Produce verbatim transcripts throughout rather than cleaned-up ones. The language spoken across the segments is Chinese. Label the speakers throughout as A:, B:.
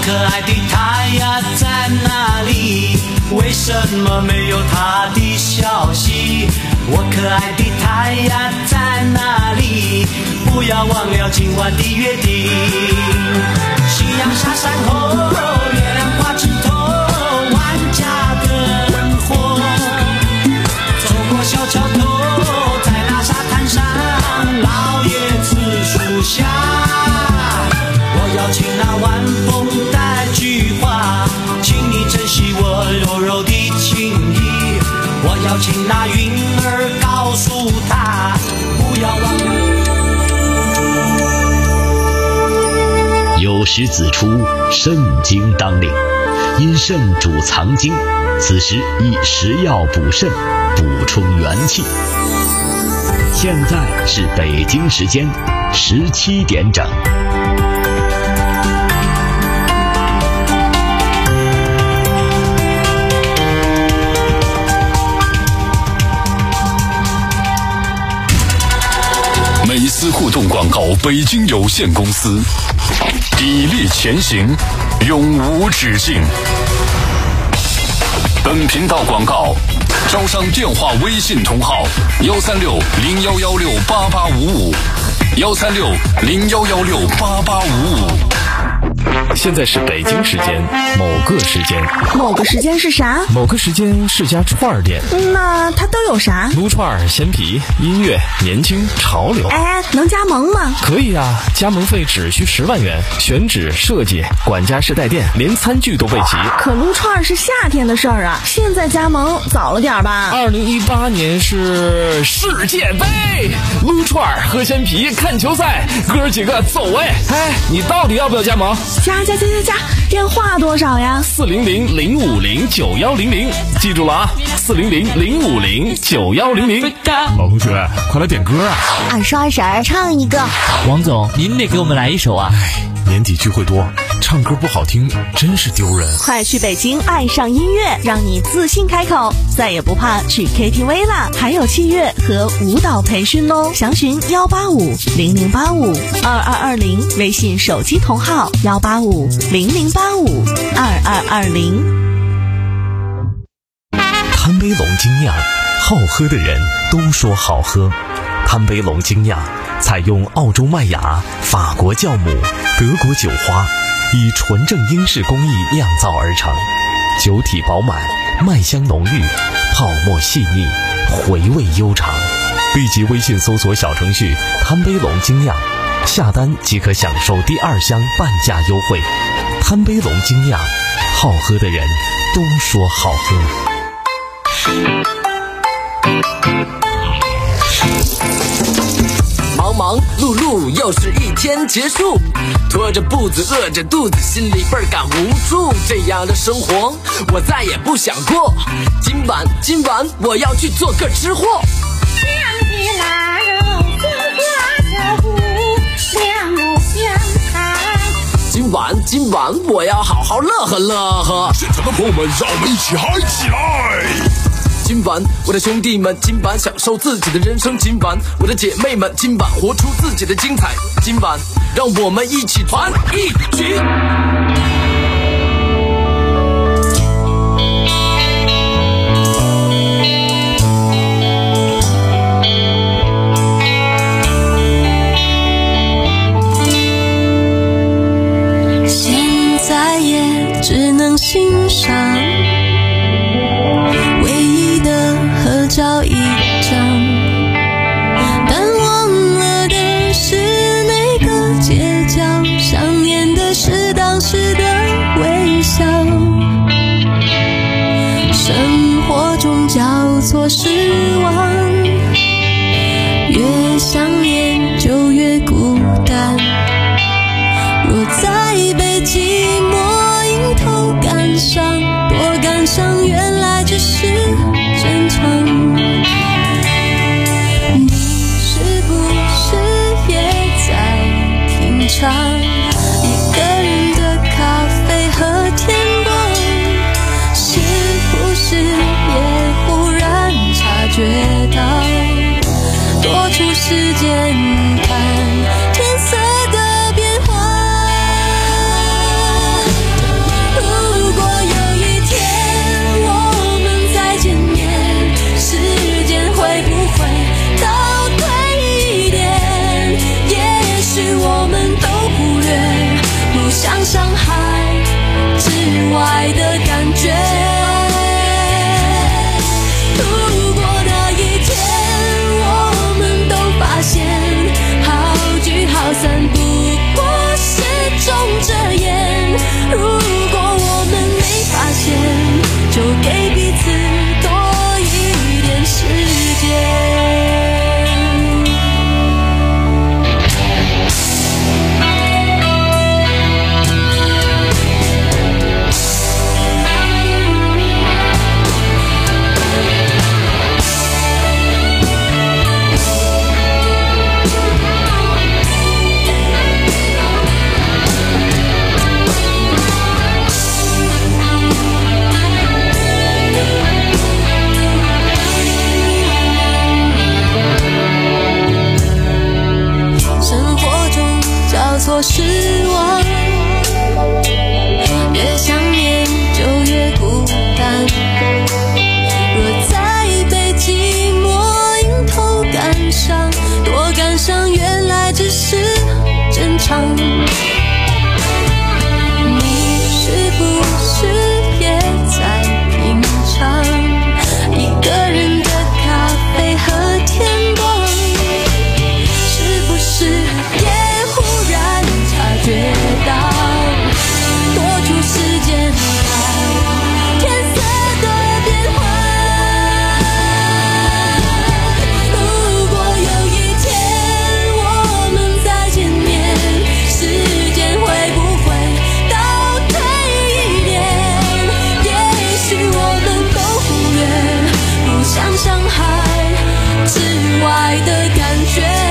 A: 可爱的他呀在哪里？为什么没有他的消息？我可爱的他呀在哪里？不要忘了今晚的约定。夕阳下山后，月亮挂枝头，万家灯火。走过小桥头，在那沙滩上，老叶子树下。我要请那晚风带句话，请你珍惜我柔柔的情意。我要请那云儿告诉他，不要忘了。
B: 有时子出，肾经当令，因肾主藏精，此时宜食药补肾，补充元气。现在是北京时间十七点整。
C: 美思互动广告北京有限公司，砥砺前行，永无止境。本频道广告招商电话微信同号幺三六零幺幺六八八五五，幺三六零幺幺六八八五五。
D: 现在是北京时间某个时间，
E: 某个时间是啥？
D: 某个时间是家串儿店。
E: 那它都有啥？
D: 撸串、鲜皮、音乐、年轻、潮流。
E: 哎，能加盟吗？
D: 可以啊，加盟费只需十万元，选址、设计、管家式带电，连餐具都备齐。
E: 可撸串是夏天的事儿啊，现在加盟早了点吧？
D: 二零一八年是世界杯，撸串、喝鲜皮、看球赛，哥儿几个走哎！哎，你到底要不要加盟？
E: 加加加加加，电话多少呀？
D: 四零零零五零九幺零零，记住了啊，四零零零五零九幺零零。
F: 老同学，快来点歌啊！
G: 二叔二婶唱一个。
H: 王总，您得给我们来一首啊！
F: 年底聚会多，唱歌不好听真是丢人。
E: 快去北京爱上音乐，让你自信开口，再也不怕去 K T V 啦！还有器乐和舞蹈培训哦，详询幺八五零零八五二二二零，微信手机同号幺八五零零八五二二二零。
I: 贪杯龙精酿，好喝的人都说好喝。贪杯龙精酿采用澳洲麦芽、法国酵母、德国酒花，以纯正英式工艺酿造而成，酒体饱满，麦香浓郁，泡沫细腻，回味悠长。立即微信搜索小程序贪杯龙精酿，下单即可享受第二箱半价优惠。贪杯龙精酿，好喝的人都说好喝。
J: 忙忙碌碌又是一天结束，拖着步子饿着肚子，心里倍儿感无助，这样的生活我再也不想过。今晚今晚我要去做个吃货，
K: 香鸡腊肉松花小糊，两目相看。
J: 今晚今晚我要好好乐呵乐呵。
C: 现场的朋友们，让我们一起嗨起来！
J: 今晚我的兄弟们，今晚享受自己的人生，今晚我的姐妹们，今晚活出自己的精彩，今晚让我们一起团一起。
K: 现在也只能欣赏合照一张，但忘了的是那个街角，想念的是当时的微笑。生活中交错失望，越想念就越孤单。若再被寂寞迎头赶上，多感伤原来只是正常。你是不是也在品尝一个人的咖啡和天光？是不是也忽然察觉到多出时间看天色的变化？ 上海之外的感觉。如果那一天我们都发现好聚好散不过是种遮掩，如果我们没发现，就给彼此多一点时间。错失望，越想念就越孤单。若再被寂寞迎头赶上，多感伤原来只是正常。你是不是也在品尝一个人的咖啡和天光？是不是也觉到多出时间看天色的变化。如果有一天我们再见面，时间会不会倒退一点？也许我们都忽略互相伤害之外的感觉。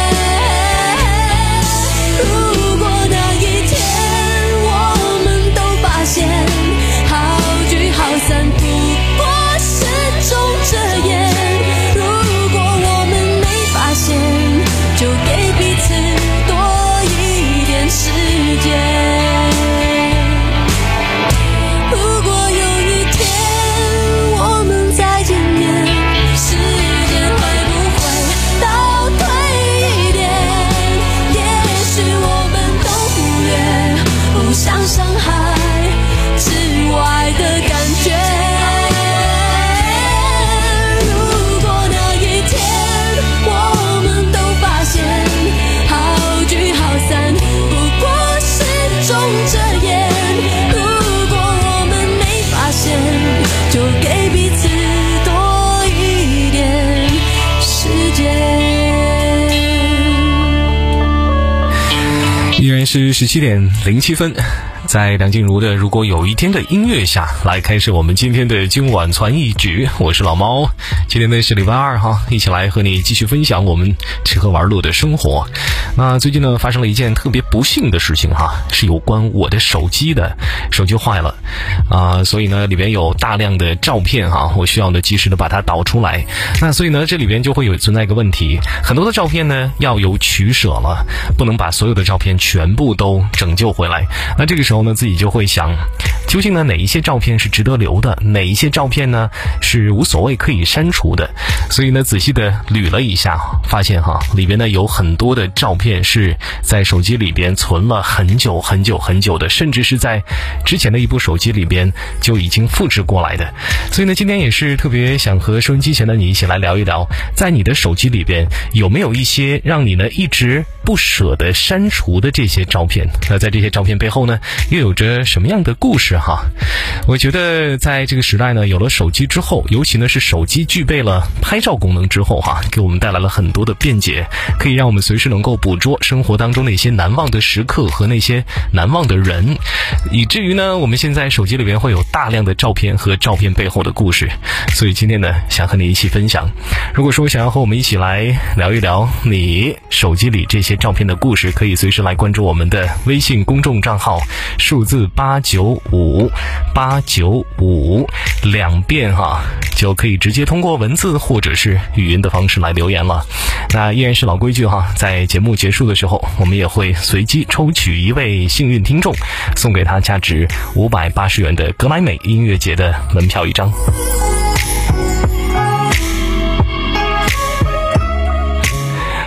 L: 依然是十七点零七分，在梁静茹的《如果有一天》的音乐下来开始我们今天的今晚传一局。我是老猫，今天呢是礼拜二哈，一起来和你继续分享我们吃喝玩乐的生活。那最近呢发生了一件特别不幸的事情哈，是有关我的手机的，手机坏了啊、呃，所以呢里边有大量的照片哈，我需要呢及时的把它导出来。那所以呢这里边就会有存在一个问题，很多的照片呢要有取舍了，不能把所有的照片全部都拯救回来。那这个时候呢自己就会想，究竟呢哪一些照片是值得留的，哪一些照片呢是无所谓可以删除的。所以呢仔细的捋了一下，发现哈里边呢有很多的照片是在手机里边存了很久很久很久的，甚至是在之前的一部手机里边就已经复制过来的。所以呢今天也是特别想和收音机前的你一起来聊一聊，在你的手机里边有没有一些让你呢一直不舍得删除的这些照片，那在这些照片背后呢又有着什么样的故事哈。我觉得在这个时代呢，有了手机之后，尤其呢是手机具备了拍照功能之后哈，给我们带来了很多的便捷，可以让我们随时能够捕捉生活当中那些难忘的时刻和那些难忘的人，以至于呢我们现在手机里面会有大量的照片和照片背后的故事。所以今天呢想和你一起分享，如果说想要和我们一起来聊一聊你手机里这些照片的故事，可以随时来关注我们的微信公众账号，数字八九五八九五两遍哈，就可以直接通过文字或者是语音的方式来留言了。那依然是老规矩哈，在节目结束的时候，我们也会随机抽取一位幸运听众，送给他价值五百八十元的格莱美音乐节的门票一张。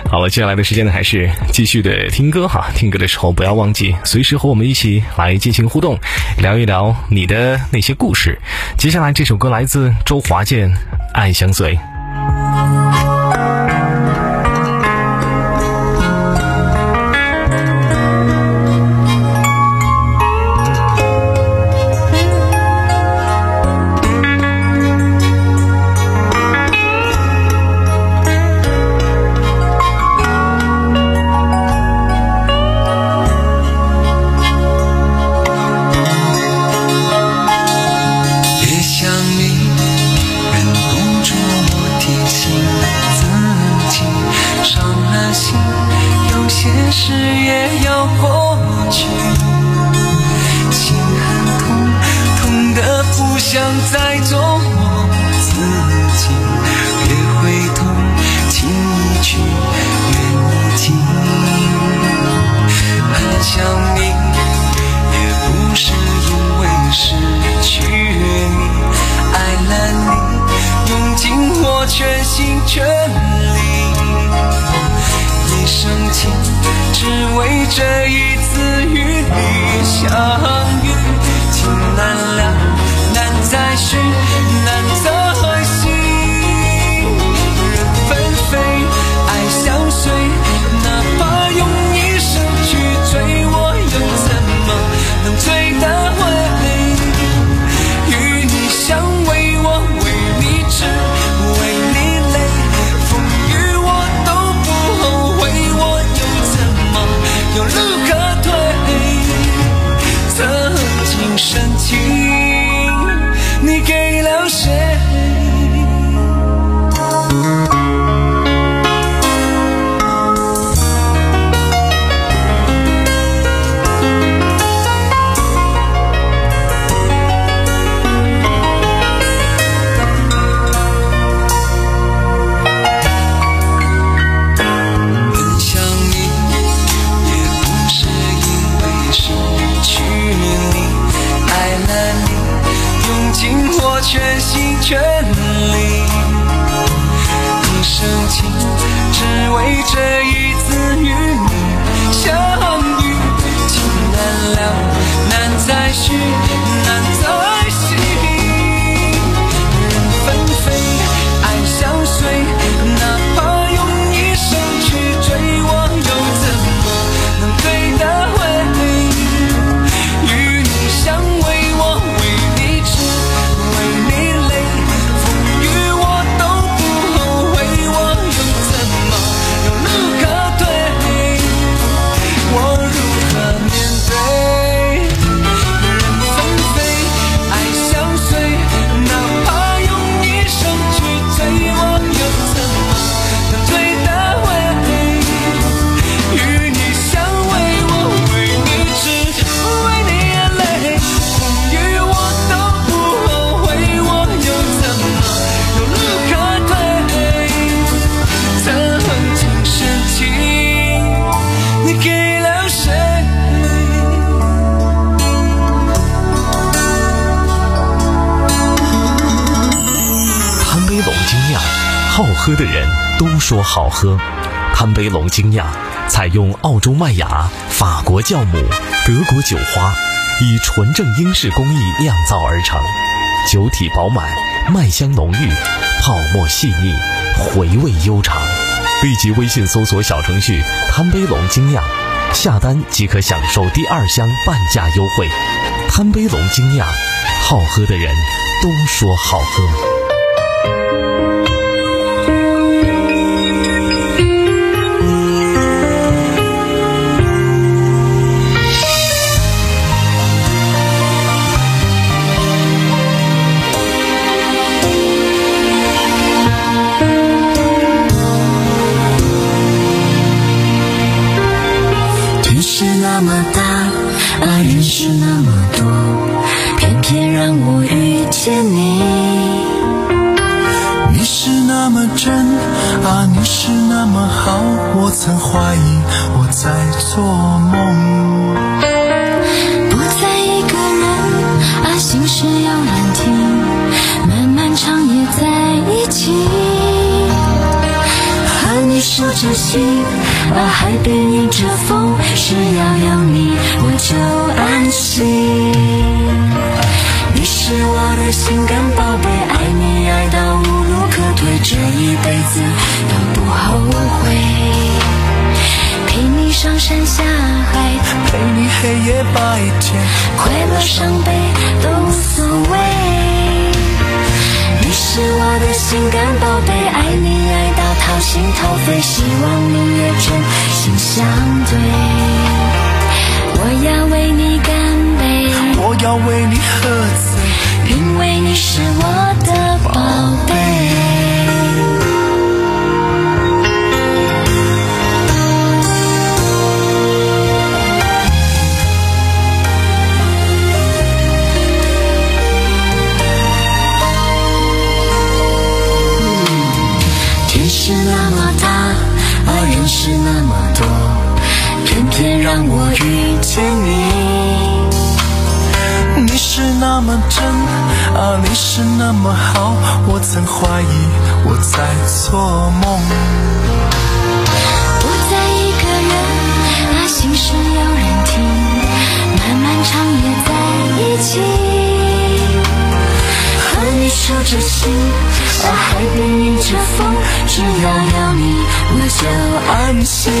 L: 好了，接下来的时间呢，还是继续的听歌哈。听歌的时候不要忘记随时和我们一起来进行互动，聊一聊你的那些故事。接下来这首歌来自周华健，《爱相随》。
I: 好喝的人都说好喝，贪杯龙精酿采用澳洲麦芽、法国酵母、德国酒花，以纯正英式工艺酿造而成，酒体饱满，麦香浓郁，泡沫细腻，回味悠长。立即微信搜索小程序贪杯龙精酿，下单即可享受第二箱半价优惠。贪杯龙精酿，好喝的人都说好喝。
K: 那么大，啊，人是那么多，偏偏让我遇见你。
M: 你是那么真，啊，你是那么好，我曾怀疑我在做梦。
K: 不再一个人，啊，心事要人听，漫漫长夜在一起。和你守着星啊，海边迎着风，只要有你我就安心。你是我的心肝宝贝，爱你爱到无路可退，这一辈子都不后悔。陪你上山下海，
M: 陪你黑夜白天，
K: 快乐伤悲都无所谓。你是我的心肝宝贝，爱你爱到掏心掏肺，希望明月真心相对。我要为你干杯，
M: 我要为你喝醉，
K: 因为你是我的宝贝。是那么大，啊，人是那么多，偏偏让我遇见你。
M: 你是那么真，啊，你是那么好，我曾怀疑我在做梦。
K: 不再一个人，啊，心事有人听，漫漫长夜在一起。和你守着心，啊，海边迎着风，只要有你我就安心。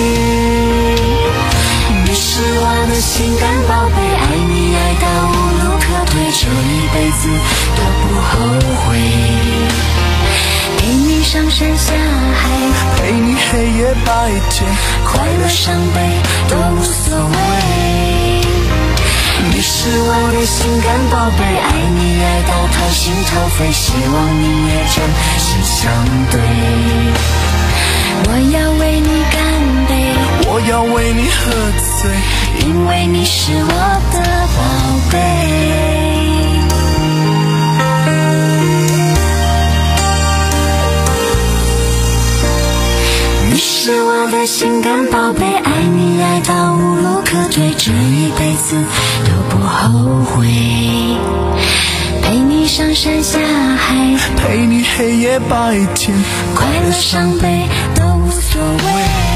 K: 你是我的心肝宝贝，爱你爱到无路可退，这一辈子都不后悔。陪你上山下海，
M: 陪你黑夜白天，
K: 快乐伤悲都无所谓。你是我的心肝宝贝，爱你爱到掏心掏肺，希望明月真心相对。我要为你干杯，
M: 我要为你喝醉，
K: 因为你是我的宝贝。你是我的心肝宝贝，爱你爱到无路可退，这一辈子都不后悔。陪你上山下海，
M: 陪你黑夜白天，
K: 快乐伤悲都无所谓。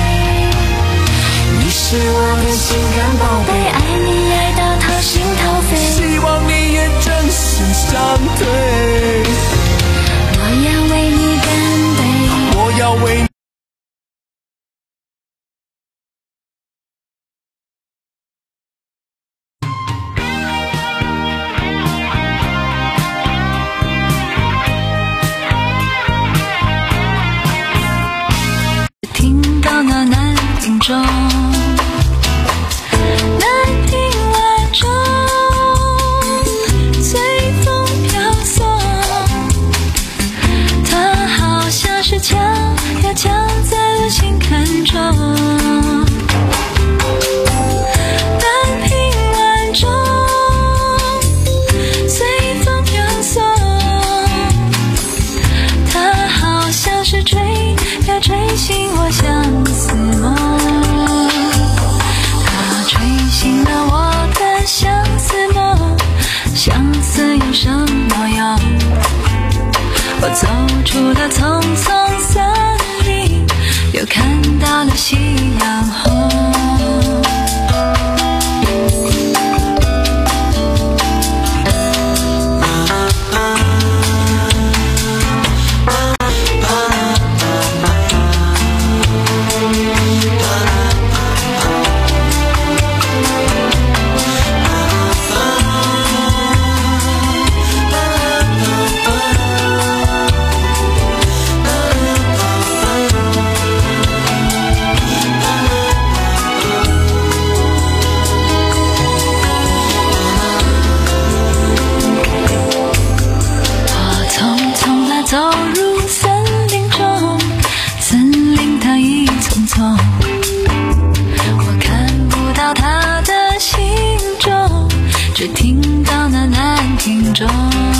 K: 你是我的心肝宝贝，爱你爱到掏心掏肺，
M: 希望你也真心相对。
K: 我要为你干杯，
M: 我要为你
K: 中，南屏晚钟，随风飘送，它好像是敲呀敲在我心坎中。南屏晚钟，随风飘送，它好像是吹呀吹醒我相思梦。醒了我的相思梦，相思有什么用？我走出了丛丛森林，又看到了夕阳红。走入森林中，森林它一丛丛，我看不到它的行踪，只听到那南屏钟。